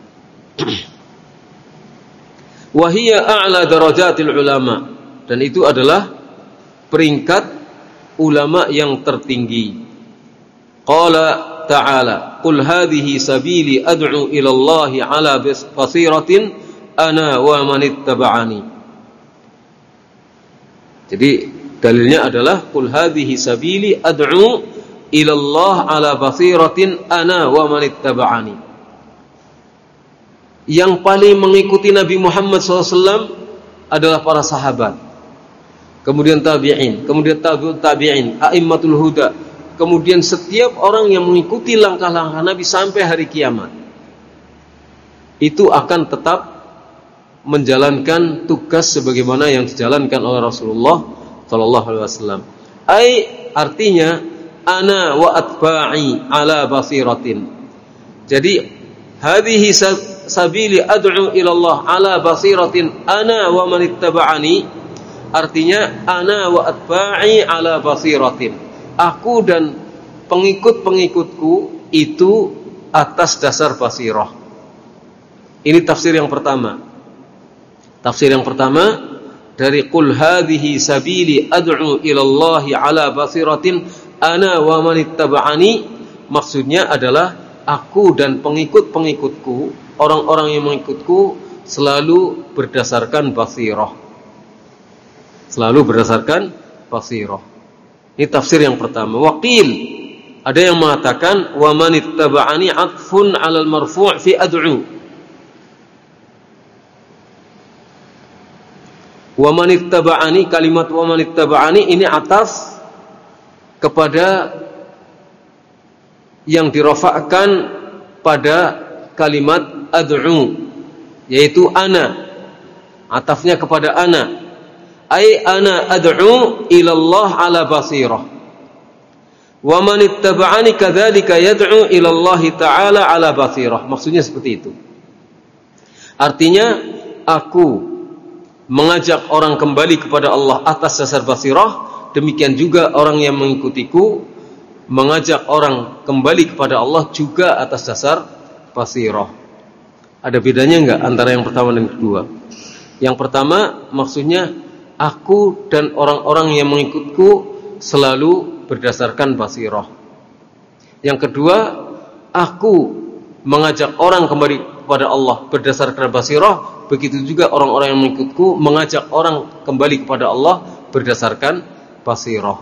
Wa hiya a'la darajatil ulama, dan itu adalah peringkat ulama yang tertinggi. Qala ta'ala, qul hadhihi sabili ad'u ila Allah 'ala basiratin ana wa man ittaba'ani. Jadi dalilnya adalah qul hadhihi sabili ad'u ila Allah 'ala basiratin ana wa man ittaba'ani. Yang paling mengikuti Nabi Muhammad shallallahu alaihi wasallam adalah para sahabat, kemudian tabi'in, kemudian tabi'ut tabi'in, a'immatul huda, kemudian setiap orang yang mengikuti langkah-langkah Nabi sampai hari kiamat, itu akan tetap menjalankan tugas sebagaimana yang dijalankan oleh Rasulullah sallallahu alaihi wasallam. Ai artinya ana wa atba'i ala basiratin. Jadi hadhihi sabili ad'u ila Allah ala basiratin ana wa man ittaba'ani, artinya ana wa atba'i ala basiratin. Aku dan pengikut-pengikutku itu atas dasar basirah. Ini tafsir yang pertama. Tafsir yang pertama dari qul hadhihi sabili ad'u ila Allah ala basiratin ana wa man ittaba'ani, maksudnya adalah aku dan pengikut-pengikutku, orang-orang yang mengikutku selalu berdasarkan basirah. Selalu berdasarkan basirah. Ini tafsir yang pertama. Waqil, ada yang mengatakan wa man ittaba'ani 'atfun 'alal marfu' fi ad'u. Wa man ittaba'ani, kalimat wa man ittaba'ani ini atas kepada yang dirafa'kan pada kalimat ad'u, yaitu ana. Atafnya kepada ana. Ai ana ad'u ila Allah ala basirah. Wa man ittaba'ani kadzalika yad'u ila Allah ta'ala ala basirah. Maksudnya seperti itu. Artinya aku mengajak orang kembali kepada Allah atas dasar basirah, demikian juga orang yang mengikutiku mengajak orang kembali kepada Allah juga atas dasar basirah. Ada bedanya enggak antara yang pertama dan kedua? Yang pertama maksudnya aku dan orang-orang yang mengikutku selalu berdasarkan basirah. Yang kedua, aku mengajak orang kembali kepada Allah berdasarkan basirah. Begitu juga orang-orang yang mengikutku mengajak orang kembali kepada Allah berdasarkan basirah.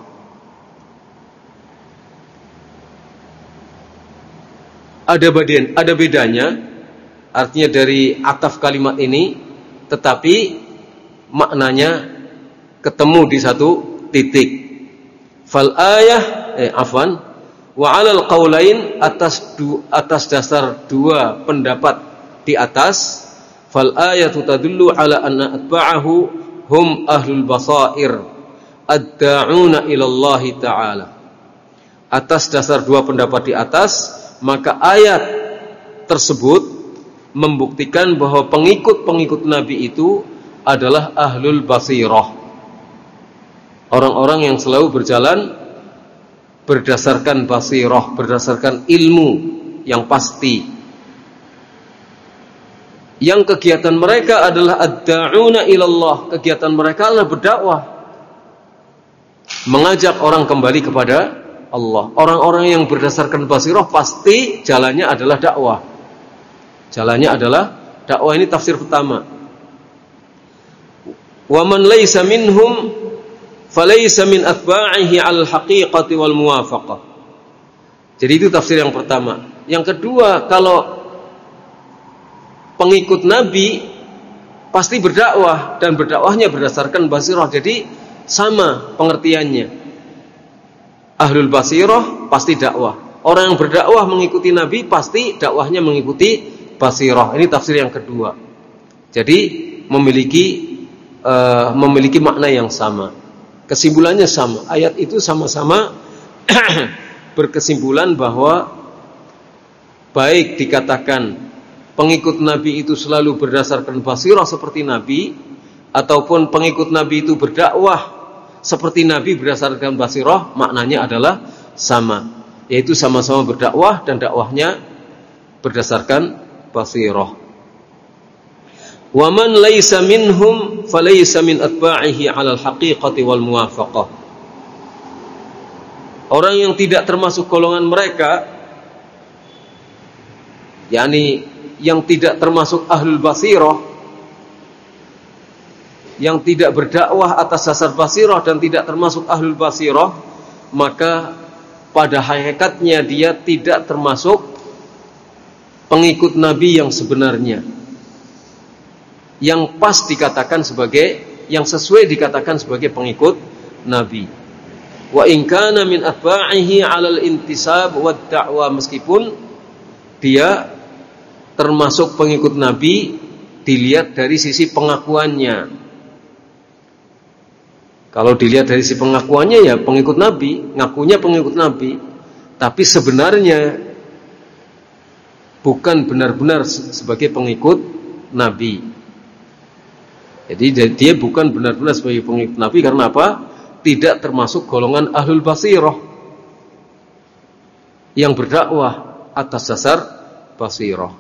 Ada bedanya, ada bedanya artinya dari ataf kalimat ini, tetapi maknanya ketemu di satu titik. Fal ayah eh afwan wa 'alal qaulain, atas du, atas dasar dua pendapat di atas, fal ayatu tadullu ala anna atba'ahu hum ahlul basair ad-da'una ila Allah ta'ala. Atas dasar dua pendapat di atas, maka ayat tersebut membuktikan bahwa pengikut-pengikut Nabi itu adalah ahlul basirah, orang-orang yang selalu berjalan berdasarkan basirah, berdasarkan ilmu yang pasti, yang kegiatan mereka adalah ad-da'una ilallah, kegiatan mereka adalah berdakwah, mengajak orang kembali kepada Allah. Orang-orang yang berdasarkan basirah pasti jalannya adalah dakwah. Jalannya adalah dakwah. Ini tafsir pertama. Wa man laysa minhum falaysa min atba'ihi 'alal haqiqati wal muwafaqah. Jadi itu tafsir yang pertama. Yang kedua, kalau pengikut Nabi pasti berdakwah, dan berdakwahnya berdasarkan basirah. Jadi sama pengertiannya. Ahlul basirah pasti dakwah. Orang yang berdakwah mengikuti Nabi pasti dakwahnya mengikuti basirah. Ini tafsir yang kedua. Jadi memiliki uh, memiliki makna yang sama. Kesimpulannya sama. Ayat itu sama-sama berkesimpulan bahwa baik dikatakan pengikut Nabi itu selalu berdasarkan basirah seperti Nabi, ataupun pengikut Nabi itu berdakwah seperti Nabi berdasarkan basirah, maknanya adalah sama, yaitu sama-sama berdakwah dan dakwahnya berdasarkan basirah. Wa man laysa minhum falaysa min atba'ihi 'alal haqiqati wal muwafaqah. Orang yang tidak termasuk golongan mereka, yakni yang tidak termasuk ahlul basirah, yang tidak berdakwah atas dasar basirah dan tidak termasuk ahlul basirah, maka pada hakikatnya dia tidak termasuk pengikut Nabi yang sebenarnya, yang pas dikatakan sebagai, yang sesuai dikatakan sebagai pengikut Nabi. Wa in kana min atba'ihi 'alal intisab wad da'wa, meskipun dia termasuk pengikut Nabi dilihat dari sisi pengakuannya. Kalau dilihat dari sisi pengakuannya, ya pengikut Nabi, ngakunya pengikut Nabi, tapi sebenarnya bukan benar-benar sebagai pengikut Nabi. Jadi dia bukan benar-benar sebagai pengikut Nabi karena apa? Tidak termasuk golongan ahlul basirah yang berdakwah atas dasar basirah.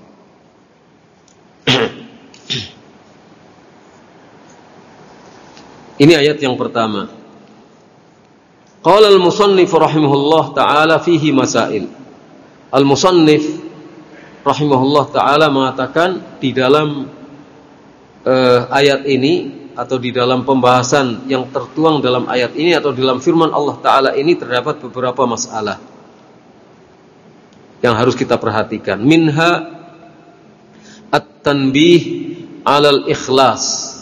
Ini ayat yang pertama. Qala al-musannif rahimahullah ta'ala fihi masail. Al-musannif rahimahullah ta'ala mengatakan di dalam uh, ayat ini, atau di dalam pembahasan yang tertuang dalam ayat ini, atau dalam firman Allah ta'ala ini, terdapat beberapa masalah yang harus kita perhatikan. Minha at-tanbih 'alal ikhlas.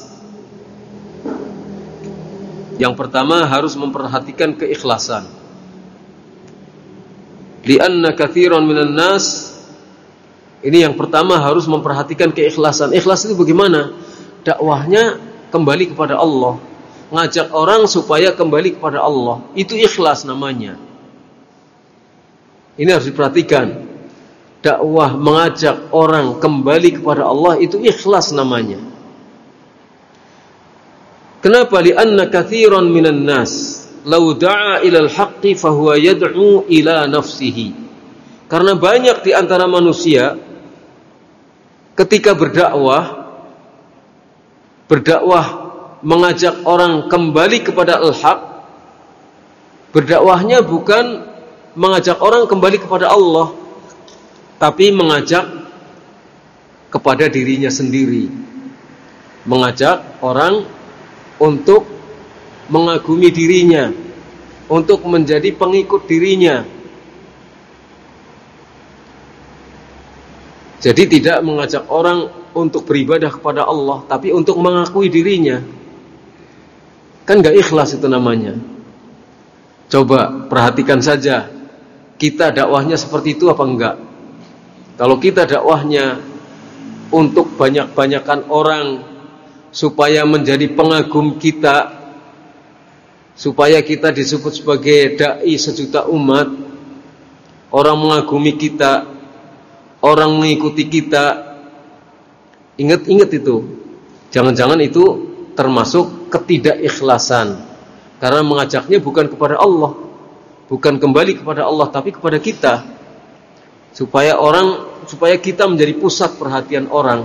Yang pertama, harus memperhatikan keikhlasan. Lianna katsiran minan nas, ini yang pertama harus memperhatikan keikhlasan. Ikhlas itu bagaimana? Dakwahnya kembali kepada Allah, ngajak orang supaya kembali kepada Allah, itu ikhlas namanya. Ini harus diperhatikan. Dakwah mengajak orang kembali kepada Allah itu ikhlas namanya. Kenapa? Lianna katsiran minan nas law da'a ilal haqqi fahuwa yad'u ila nafsihi. Karena banyak di antara manusia ketika berdakwah berdakwah mengajak orang kembali kepada al-haq, berdakwahnya bukan mengajak orang kembali kepada Allah, tapi mengajak kepada dirinya sendiri, mengajak orang untuk mengagumi dirinya, untuk menjadi pengikut dirinya. Jadi tidak mengajak orang untuk beribadah kepada Allah, tapi untuk mengakui dirinya. Kan gak ikhlas itu namanya. Coba perhatikan saja, kita dakwahnya seperti itu apa enggak? Kalau kita dakwahnya untuk banyak-banyakan orang supaya menjadi pengagum kita, supaya kita disebut sebagai dai sejuta umat, orang mengagumi kita, orang mengikuti kita, ingat-ingat itu. Jangan-jangan itu termasuk ketidakikhlasan, karena mengajaknya bukan kepada Allah, bukan kembali kepada Allah, tapi kepada kita, supaya orang, supaya kita menjadi pusat perhatian orang.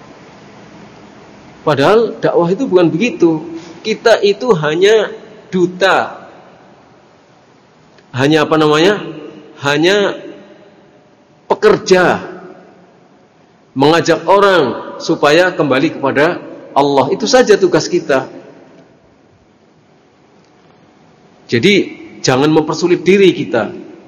Padahal dakwah itu bukan begitu. Kita itu hanya duta, hanya apa namanya, hanya pekerja, mengajak orang supaya kembali kepada Allah. Itu saja tugas kita. Jadi jangan mempersulit diri kita.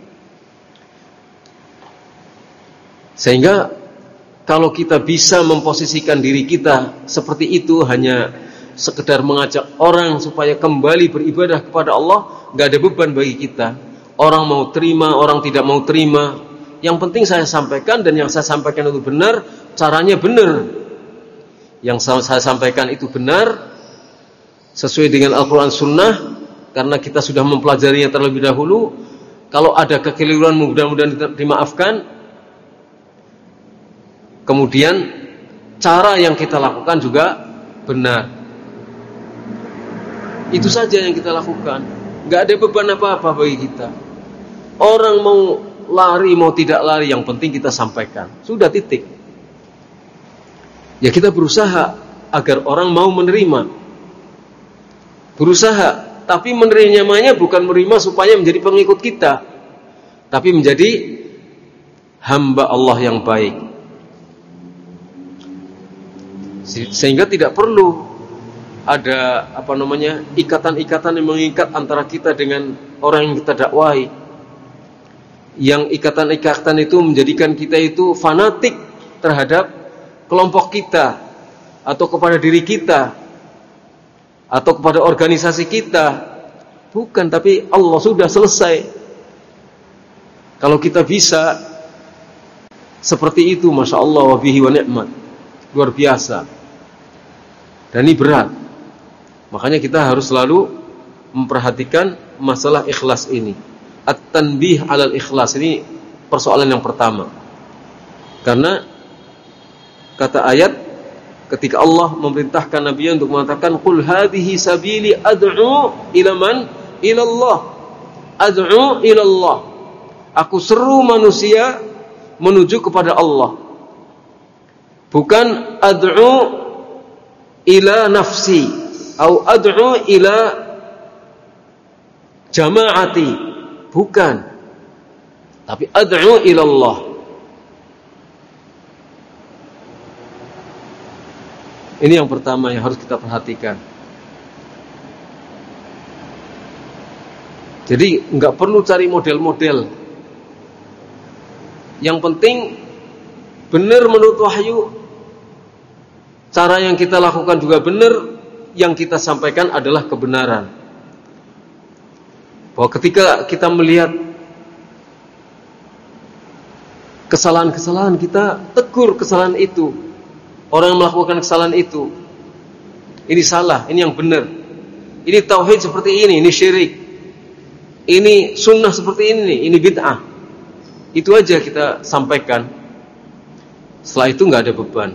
Sehingga kalau kita bisa memposisikan diri kita seperti itu, hanya sekedar mengajak orang supaya kembali beribadah kepada Allah, gak ada beban bagi kita. Orang mau terima, orang tidak mau terima, yang penting saya sampaikan, dan yang saya sampaikan itu benar, caranya benar. Yang saya sampaikan itu benar, sesuai dengan Al-Quran Sunnah, karena kita sudah mempelajarinya terlebih dahulu. Kalau ada kekeliruan, mudah-mudahan dimaafkan. Kemudian cara yang kita lakukan juga benar. Itu saja yang kita lakukan. Gak ada beban apa-apa bagi kita. Orang mau lari, mau tidak lari, yang penting kita sampaikan. Sudah, titik. Ya kita berusaha agar orang mau menerima. Berusaha, tapi menerimanya bukan menerima supaya menjadi pengikut kita, tapi menjadi hamba Allah yang baik. Sehingga tidak perlu ada apa namanya ikatan-ikatan yang mengikat antara kita dengan orang yang kita dakwahi. Yang ikatan-ikatan itu menjadikan kita itu fanatik terhadap kelompok kita, atau kepada diri kita, atau kepada organisasi kita. Bukan, tapi Allah sudah selesai. Kalau kita bisa seperti itu, Masya Allah, wa bihi wa ni'mat, luar biasa. Dan ini berat. Makanya kita harus selalu memperhatikan masalah ikhlas ini. At-tanbih alal ikhlas, ini persoalan yang pertama. Karena kata ayat, ketika Allah memerintahkan Nabi untuk mengatakan, qul hadhihi sabili ad'u ila man? Ila Allah. Ad'u ila Allah. Aku seru manusia menuju kepada Allah. Bukan ad'u ila nafsi atau ad'u ila jama'ati. Bukan. Tapi ad'u ila Allah. Ini yang pertama yang harus kita perhatikan. Jadi enggak perlu cari model-model. Yang penting benar menurut wahyu. Cara yang kita lakukan juga benar, yang kita sampaikan adalah kebenaran. Bahwa ketika kita melihat kesalahan-kesalahan, kita tegur kesalahan itu. Orang yang melakukan kesalahan itu, ini salah, ini yang benar. Ini tauhid seperti ini, ini syirik. Ini sunnah seperti ini, ini bid'ah. Itu aja kita sampaikan. Setelah itu enggak ada beban.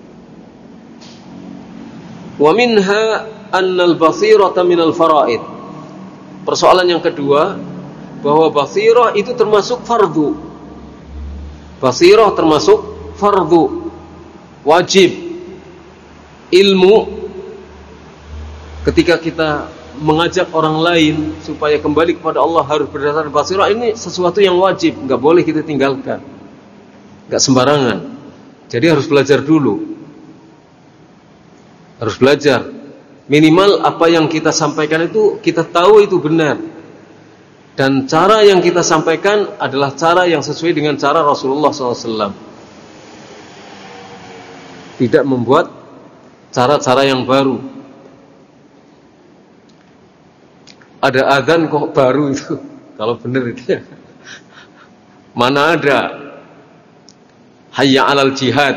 Wa minha annal basirata minal faraid. Persoalan yang kedua, bahwa basirah itu termasuk fardu. Basirah termasuk fardu, wajib. Ilmu, ketika kita mengajak orang lain supaya kembali kepada Allah harus berdasarkan basirah, ini sesuatu yang wajib, enggak boleh kita tinggalkan. Enggak sembarangan. Jadi harus belajar dulu. Harus belajar. Minimal apa yang kita sampaikan itu kita tahu itu benar. Dan cara yang kita sampaikan adalah cara yang sesuai dengan cara Rasulullah shallallahu alaihi wasallam. tidak membuat cara-cara yang baru. Ada adzan kok baru itu, kalau benar itu ya. Mana ada hayya 'alal jihad.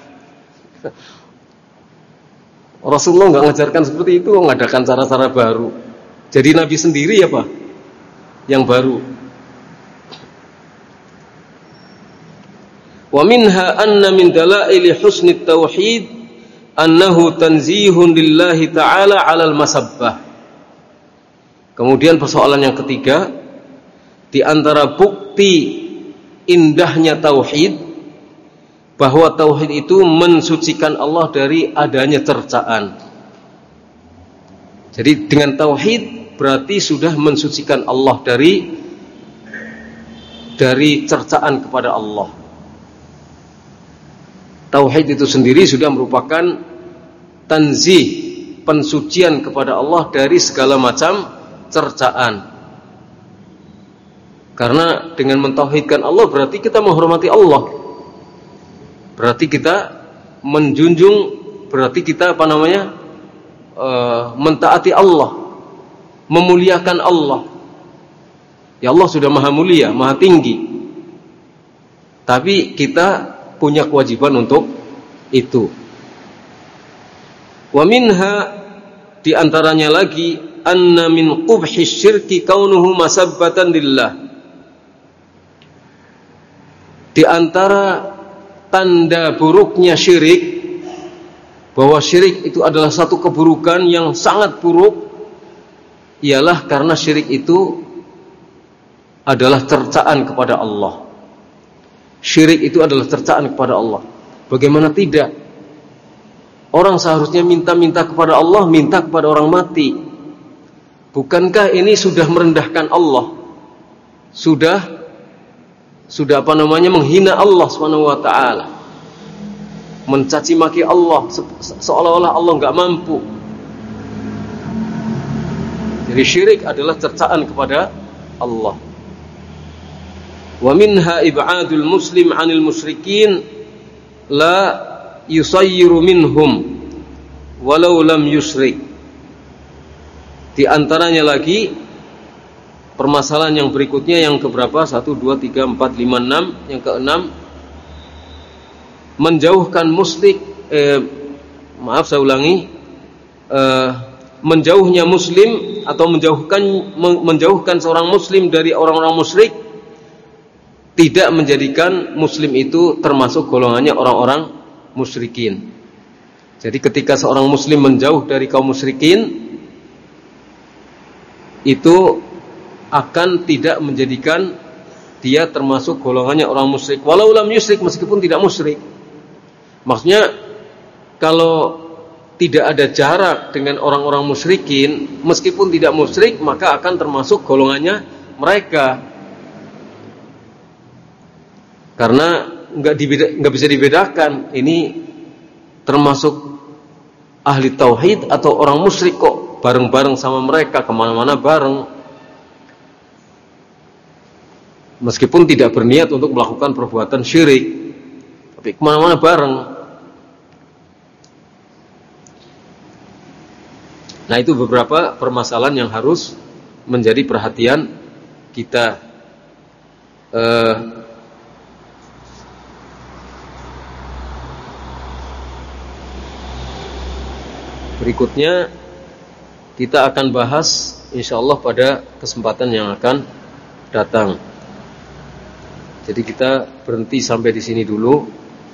Rasulullah enggak mengajarkan seperti itu, mengadakan cara-cara baru. Jadi Nabi sendiri apa? Yang baru. Wa minha anna min dalaili husnit tauhid annahu tanzihun lillahi ta'ala 'alal masabbah. Kemudian persoalan yang ketiga, di antara bukti indahnya tauhid, bahwa tauhid itu mensucikan Allah dari adanya cercaan. Jadi dengan tauhid berarti sudah mensucikan Allah dari dari cercaan kepada Allah. Tauhid itu sendiri sudah merupakan tanzih, pensucian kepada Allah dari segala macam cercaan. Karena dengan mentauhidkan Allah berarti kita menghormati Allah. Berarti kita menjunjung, berarti kita apa namanya? E, mentaati Allah, memuliakan Allah. Ya Allah sudah maha mulia, maha tinggi. Tapi kita punya kewajiban untuk itu. Wa minha, di antaranya lagi, anna min qubhi syirki kaunuhu masabbatan lillah. Di antara tanda buruknya syirik, bahwa syirik itu adalah satu keburukan yang sangat buruk, ialah karena syirik itu adalah cercaan kepada Allah. Syirik itu adalah cercaan kepada Allah. Bagaimana tidak? Orang seharusnya minta-minta kepada Allah, minta kepada orang mati. Bukankah ini sudah merendahkan Allah? Sudah sudah apa namanya menghina Allah Subhanahu wa taala. Mencaci maki Allah se- seolah-olah Allah enggak mampu. Jadi syirik adalah cercaan kepada Allah. Wa minha ib'adul muslim 'anil musyrikin la yusayyiru minhum walau lam yusyrik. Di antaranya lagi permasalahan yang berikutnya, yang keberapa? satu, dua, tiga, empat, lima, enam. Yang keenam, menjauhkan musyrik, eh, maaf saya ulangi, eh, menjauhnya muslim atau menjauhkan menjauhkan seorang muslim dari orang-orang musyrik tidak menjadikan muslim itu termasuk golongannya orang-orang musyrikin. Jadi ketika seorang muslim menjauh dari kaum musyrikin, itu akan tidak menjadikan dia termasuk golongannya orang musyrik, walau lam yusyrik, meskipun tidak musyrik. Maksudnya kalau tidak ada jarak dengan orang-orang musyrikin, meskipun tidak musyrik, maka akan termasuk golongannya mereka. Karena nggak dibeda, nggak bisa dibedakan ini termasuk ahli tauhid atau orang musyrik, kok bareng-bareng sama mereka, kemana-mana bareng, meskipun tidak berniat untuk melakukan perbuatan syirik, tapi kemana-mana bareng. Nah, itu beberapa permasalahan yang harus menjadi perhatian kita. Eh, berikutnya kita akan bahas insyaallah pada kesempatan yang akan datang. Jadi kita berhenti sampai di sini dulu.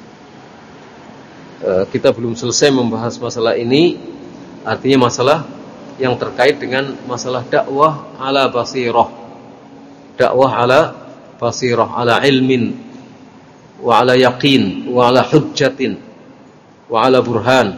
E, kita belum selesai membahas masalah ini, artinya masalah yang terkait dengan masalah dakwah ala basirah. Dakwah ala basirah, ala ilmin, wa ala yaqin, wa ala hujjatin, wa ala burhan.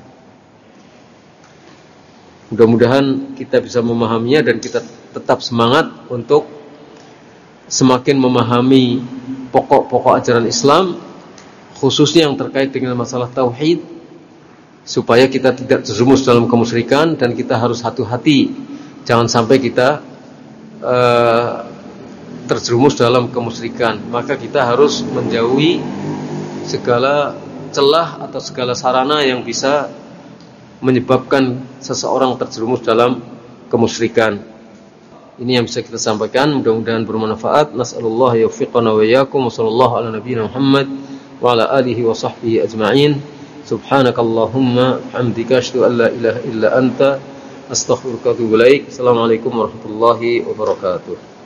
Mudah-mudahan kita bisa memahaminya dan kita tetap semangat untuk semakin memahami pokok-pokok ajaran Islam, khususnya yang terkait dengan masalah tauhid, supaya kita tidak terjerumus dalam kemusyrikan, dan kita harus hati-hati jangan sampai kita uh, terjerumus dalam kemusyrikan. Maka kita harus menjauhi segala celah atau segala sarana yang bisa menyebabkan seseorang terjerumus dalam kemusyrikan. Ini yang bisa kita sampaikan, mudah-mudahan bermanfaat. Nas'alullah yaufiqana wa iyyakum. Wassallallahu ala nabiyyina Muhammad wa ala alihi wa sahbihi ajma'in. Subhanakallahumma hamdika asyhadu an la ilaha illa anta astaghfiruka wa atubu ilaik. Assalamualaikum warahmatullahi wabarakatuh.